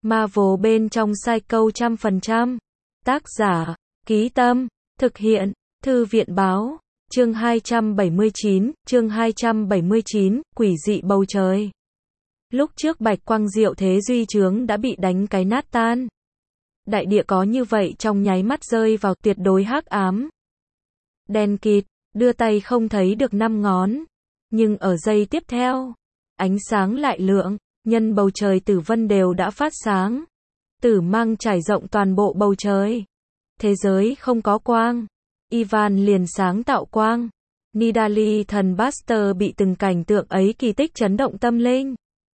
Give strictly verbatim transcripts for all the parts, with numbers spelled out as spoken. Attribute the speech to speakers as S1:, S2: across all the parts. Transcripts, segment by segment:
S1: Marvel bên trong Psycho trăm phần trăm. Tác giả, Ký Tâm, thực hiện, Thư viện báo, chương hai trăm bảy mươi chín, chương hai trăm bảy mươi chín, quỷ dị bầu trời. Lúc trước Bạch Quang Diệu Thế Duy Chướng đã bị đánh cái nát tan. Đại địa có như vậy trong nháy mắt rơi vào tuyệt đối hắc ám. Đen kịt, đưa tay không thấy được năm ngón. Nhưng ở giây tiếp theo, ánh sáng lại lượng, nhân bầu trời tử vân đều đã phát sáng. Tử mang trải rộng toàn bộ bầu trời. Thế giới không có quang. Ivan liền sáng tạo quang. Nidalee thần Buster bị từng cảnh tượng ấy kỳ tích chấn động tâm linh.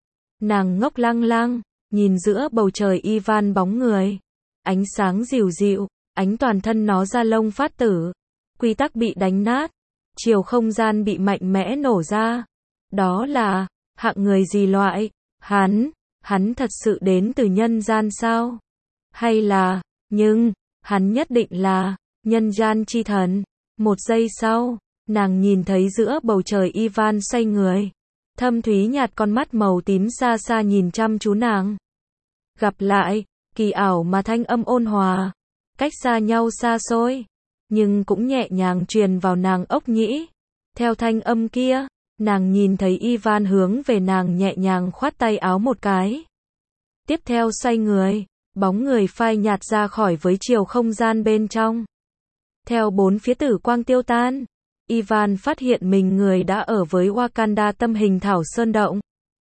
S1: Nàng ngốc lăng lăng, nhìn giữa bầu trời Ivan bóng người. Ánh sáng dịu dịu, ánh toàn thân nó ra lông phát tử. Quy tắc bị đánh nát. Chiều không gian bị mạnh mẽ nổ ra. Đó là, hạng người gì loại? Hắn, hắn thật sự đến từ nhân gian sao? Hay là, nhưng, hắn nhất định là, nhân gian chi thần. Một giây sau, nàng nhìn thấy giữa bầu trời Ivan xoay người. Thâm thúy nhạt con mắt màu tím xa xa nhìn chăm chú nàng. Gặp lại, kỳ ảo mà thanh âm ôn hòa. Cách xa nhau xa xôi, nhưng cũng nhẹ nhàng truyền vào nàng ốc nhĩ. Theo thanh âm kia, nàng nhìn thấy Ivan hướng về nàng nhẹ nhàng khoát tay áo một cái. Tiếp theo xoay người, bóng người phai nhạt ra khỏi với chiều không gian bên trong. Theo bốn phía tử quang tiêu tan, Ivan phát hiện mình người đã ở với Wakanda tâm hình thảo sơn động.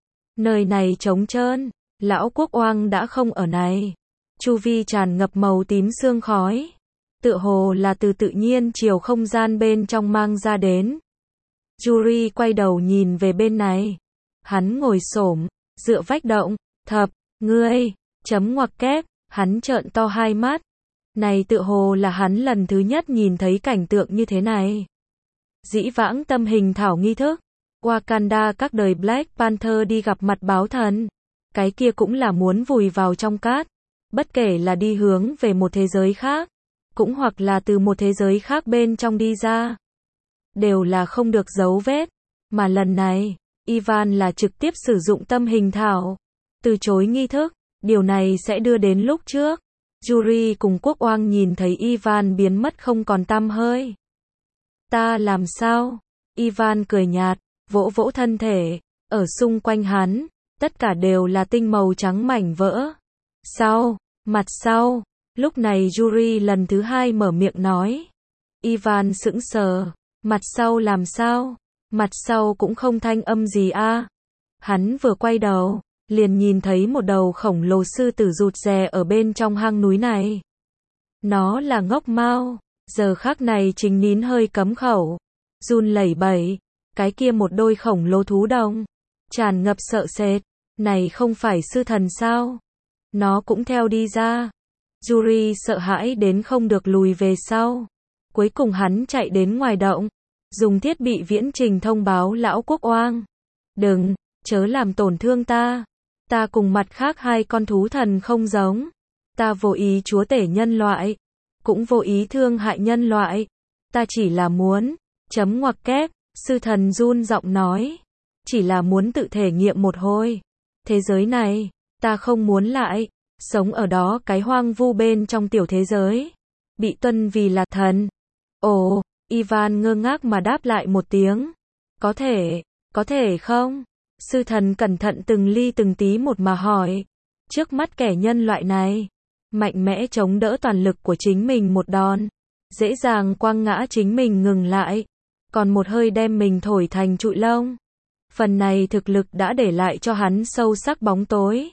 S1: Nơi này trống trơn, lão quốc oang đã không ở này. Chu vi tràn ngập màu tím sương khói. Tựa hồ là từ tự nhiên chiều không gian bên trong mang ra đến. Yuri quay đầu nhìn về bên này. Hắn ngồi xổm, dựa vách động, thập, ngươi, chấm ngoặc kép, hắn trợn to hai mắt. Này tựa hồ là hắn lần thứ nhất nhìn thấy cảnh tượng như thế này. Dĩ vãng tâm hình thảo nghi thức, Wakanda các đời Black Panther đi gặp mặt báo thần. Cái kia cũng là muốn vùi vào trong cát. Bất kể là đi hướng về một thế giới khác, cũng hoặc là từ một thế giới khác bên trong đi ra. Đều là không được dấu vết. Mà lần này, Ivan là trực tiếp sử dụng tâm hình thảo. Từ chối nghi thức, điều này sẽ đưa đến lúc trước. Yuri cùng quốc oang nhìn thấy Ivan biến mất không còn tăm hơi. Ta làm sao? Ivan cười nhạt, vỗ vỗ thân thể. Ở xung quanh hắn, tất cả đều là tinh màu trắng mảnh vỡ. Sau, mặt sau. Lúc này Yuri lần thứ hai mở miệng nói. Ivan sững sờ. Mặt sau làm sao? Mặt sau cũng không thanh âm gì a. Hắn vừa quay đầu, liền nhìn thấy một đầu khổng lồ sư tử rụt rè ở bên trong hang núi này. Nó là ngốc mao, giờ khắc này chính nín hơi cấm khẩu, run lẩy bẩy, cái kia một đôi khổng lồ thú đồng, tràn ngập sợ sệt, này không phải sư thần sao? Nó cũng theo đi ra. Yuri sợ hãi đến không được lùi về sau. Cuối cùng hắn chạy đến ngoài động, dùng thiết bị viễn trình thông báo lão quốc oang. Đừng, chớ làm tổn thương ta. Ta cùng mặt khác hai con thú thần không giống. Ta vô ý chúa tể nhân loại, cũng vô ý thương hại nhân loại. Ta chỉ là muốn, chấm ngoặc kép, sư thần run giọng nói. Chỉ là muốn tự thể nghiệm một hồi. Thế giới này, ta không muốn lại, sống ở đó cái hoang vu bên trong tiểu thế giới. Bị tuân vì là thần. Ồ, Ivan ngơ ngác mà đáp lại một tiếng. Có thể, có thể không? Sư thần cẩn thận từng ly từng tí một mà hỏi. Trước mắt kẻ nhân loại này, mạnh mẽ chống đỡ toàn lực của chính mình một đòn. Dễ dàng quăng ngã chính mình ngừng lại. Còn một hơi đem mình thổi thành trụi lông. Phần này thực lực đã để lại cho hắn sâu sắc bóng tối.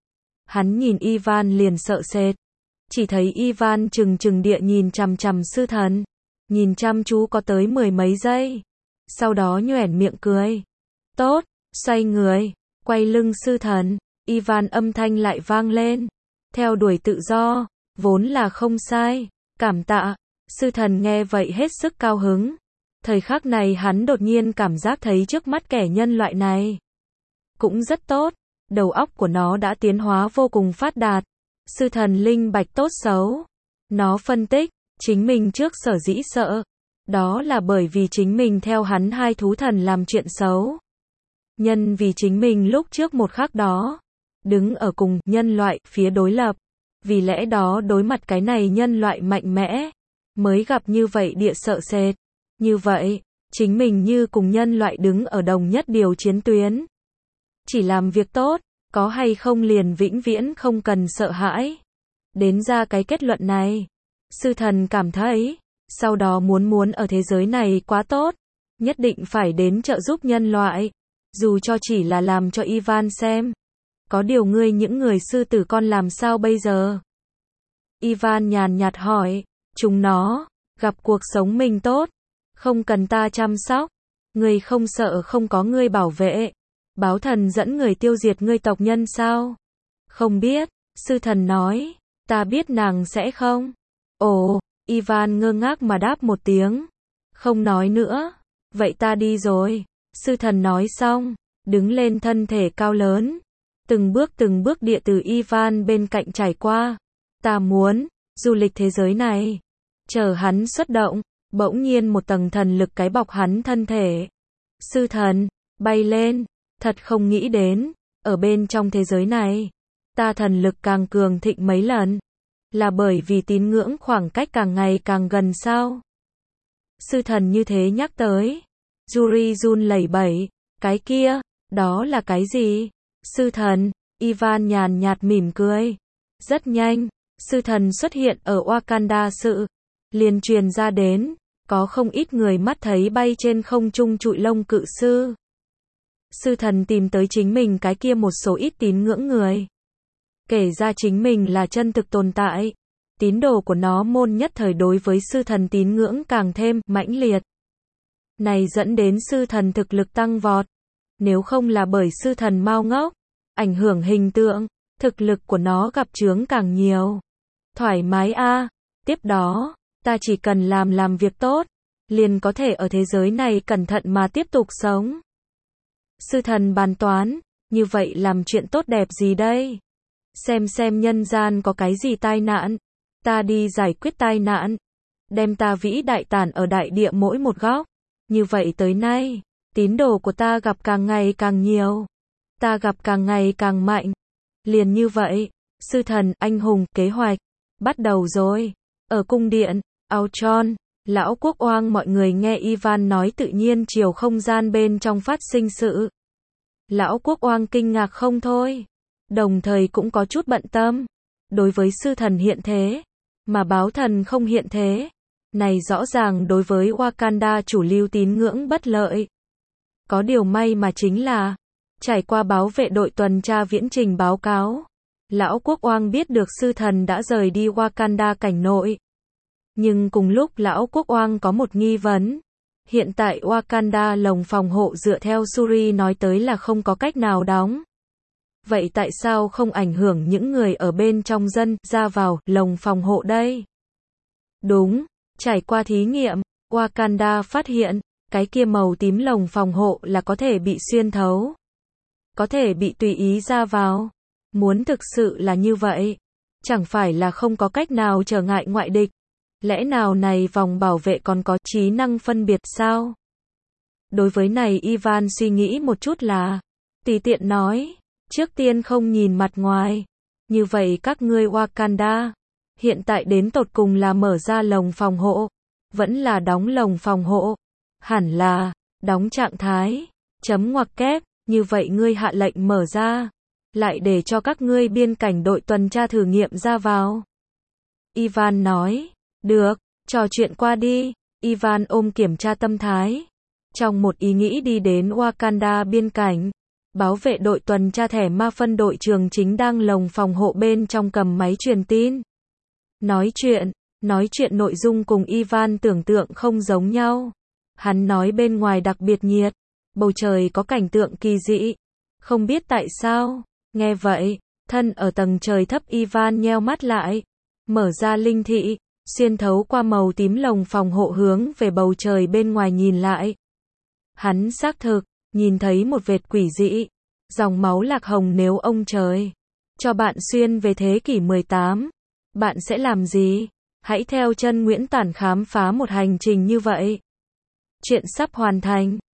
S1: Hắn nhìn Ivan liền sợ sệt. Chỉ thấy Ivan trừng trừng địa nhìn chằm chằm sư thần. Nhìn chăm chú có tới mười mấy giây. Sau đó nhoẻn miệng cười. Tốt, xoay người, quay lưng sư thần. Ivan âm thanh lại vang lên. Theo đuổi tự do, vốn là không sai. Cảm tạ. Sư thần nghe vậy hết sức cao hứng. Thời khắc này hắn đột nhiên cảm giác thấy trước mắt kẻ nhân loại này cũng rất tốt. Đầu óc của nó đã tiến hóa vô cùng phát đạt. Sư thần linh bạch tốt xấu. Nó phân tích, chính mình trước sở dĩ sợ. Đó là bởi vì chính mình theo hắn hai thú thần làm chuyện xấu. Nhân vì chính mình lúc trước một khắc đó, đứng ở cùng nhân loại phía đối lập. Vì lẽ đó đối mặt cái này nhân loại mạnh mẽ, mới gặp như vậy địa sợ sệt. Như vậy, chính mình như cùng nhân loại đứng ở đồng nhất điều chiến tuyến. Chỉ làm việc tốt, có hay không liền vĩnh viễn không cần sợ hãi. Đến ra cái kết luận này, sư thần cảm thấy, sau đó muốn muốn ở thế giới này quá tốt, nhất định phải đến trợ giúp nhân loại, dù cho chỉ là làm cho Ivan xem. Có điều ngươi những người sư tử con làm sao bây giờ? Ivan nhàn nhạt hỏi, chúng nó, gặp cuộc sống mình tốt, không cần ta chăm sóc, ngươi không sợ không có ngươi bảo vệ, báo thần dẫn người tiêu diệt ngươi tộc nhân sao? Không biết, sư thần nói, ta biết nàng sẽ không. Ồ, Ivan ngơ ngác mà đáp một tiếng, không nói nữa, vậy ta đi rồi. Sư thần nói xong, đứng lên thân thể cao lớn, từng bước từng bước địa từ Ivan bên cạnh trải qua. Ta muốn, du lịch thế giới này. Chờ hắn xuất động, bỗng nhiên một tầng thần lực cái bọc hắn thân thể. Sư thần, bay lên, thật không nghĩ đến, ở bên trong thế giới này, ta thần lực càng cường thịnh mấy lần. Là bởi vì tín ngưỡng khoảng cách càng ngày càng gần sao? Sư thần như thế nhắc tới. Yuri run lẩy bẩy, cái kia, đó là cái gì? Sư thần, Ivan nhàn nhạt mỉm cười. Rất nhanh, sư thần xuất hiện ở Wakanda sự, liền truyền ra đến, có không ít người mắt thấy bay trên không trung trụi lông cự sư. Sư thần tìm tới chính mình cái kia một số ít tín ngưỡng người. Kể ra chính mình là chân thực tồn tại. Tín đồ của nó môn nhất thời đối với sư thần tín ngưỡng càng thêm mãnh liệt. Này dẫn đến sư thần thực lực tăng vọt. Nếu không là bởi sư thần mau ngốc, ảnh hưởng hình tượng, thực lực của nó gặp chướng càng nhiều. Thoải mái a, à. Tiếp đó, ta chỉ cần làm làm việc tốt, liền có thể ở thế giới này cẩn thận mà tiếp tục sống. Sư thần bàn toán, như vậy làm chuyện tốt đẹp gì đây? Xem xem nhân gian có cái gì tai nạn, ta đi giải quyết tai nạn, đem ta vĩ đại tản ở đại địa mỗi một góc. Như vậy tới nay, tín đồ của ta gặp càng ngày càng nhiều, ta gặp càng ngày càng mạnh. Liền như vậy, sư thần anh hùng kế hoạch bắt đầu rồi. Ở cung điện Ultron, lão quốc oang mọi người nghe Ivan nói tự nhiên chiều không gian bên trong phát sinh sự. Lão quốc oang kinh ngạc không thôi, đồng thời cũng có chút bận tâm. Đối với sư thần hiện thế, mà báo thần không hiện thế, này rõ ràng đối với Wakanda chủ lưu tín ngưỡng bất lợi. Có điều may mà chính là, trải qua báo vệ đội tuần tra viễn trình báo cáo, lão quốc oang biết được sư thần đã rời đi Wakanda cảnh nội. Nhưng cùng lúc lão quốc oang có một nghi vấn. Hiện tại Wakanda lồng phòng hộ dựa theo Shuri nói tới là không có cách nào đóng. Vậy tại sao không ảnh hưởng những người ở bên trong dân ra vào lồng phòng hộ đây? Đúng, trải qua thí nghiệm, Wakanda phát hiện, cái kia màu tím lồng phòng hộ là có thể bị xuyên thấu. Có thể bị tùy ý ra vào. Muốn thực sự là như vậy, chẳng phải là không có cách nào trở ngại ngoại địch. Lẽ nào này vòng bảo vệ còn có trí năng phân biệt sao? Đối với này Ivan suy nghĩ một chút là, tùy tiện nói, trước tiên không nhìn mặt ngoài. Như vậy các ngươi Wakanda, hiện tại đến tột cùng là mở ra lồng phòng hộ, vẫn là đóng lồng phòng hộ? Hẳn là, đóng trạng thái, chấm ngoặc kép, như vậy ngươi hạ lệnh mở ra, lại để cho các ngươi biên cảnh đội tuần tra thử nghiệm ra vào. Ivan nói, được, trò chuyện qua đi. Ivan ôm kiểm tra tâm thái, trong một ý nghĩ đi đến Wakanda biên cảnh. Báo vệ đội tuần tra thẻ ma phân đội trường chính đang lồng phòng hộ bên trong cầm máy truyền tin. Nói chuyện, nói chuyện nội dung cùng Ivan tưởng tượng không giống nhau. Hắn nói bên ngoài đặc biệt nhiệt, bầu trời có cảnh tượng kỳ dị. Không biết tại sao, nghe vậy, thân ở tầng trời thấp Ivan nheo mắt lại, mở ra linh thị, xuyên thấu qua màu tím lồng phòng hộ hướng về bầu trời bên ngoài nhìn lại. Hắn xác thực, nhìn thấy một vệt quỷ dị, dòng máu lạc hồng. Nếu ông trời cho bạn xuyên về thế kỷ mười tám, bạn sẽ làm gì? Hãy theo chân Nguyễn Tản khám phá một hành trình như vậy. Chuyện sắp hoàn thành.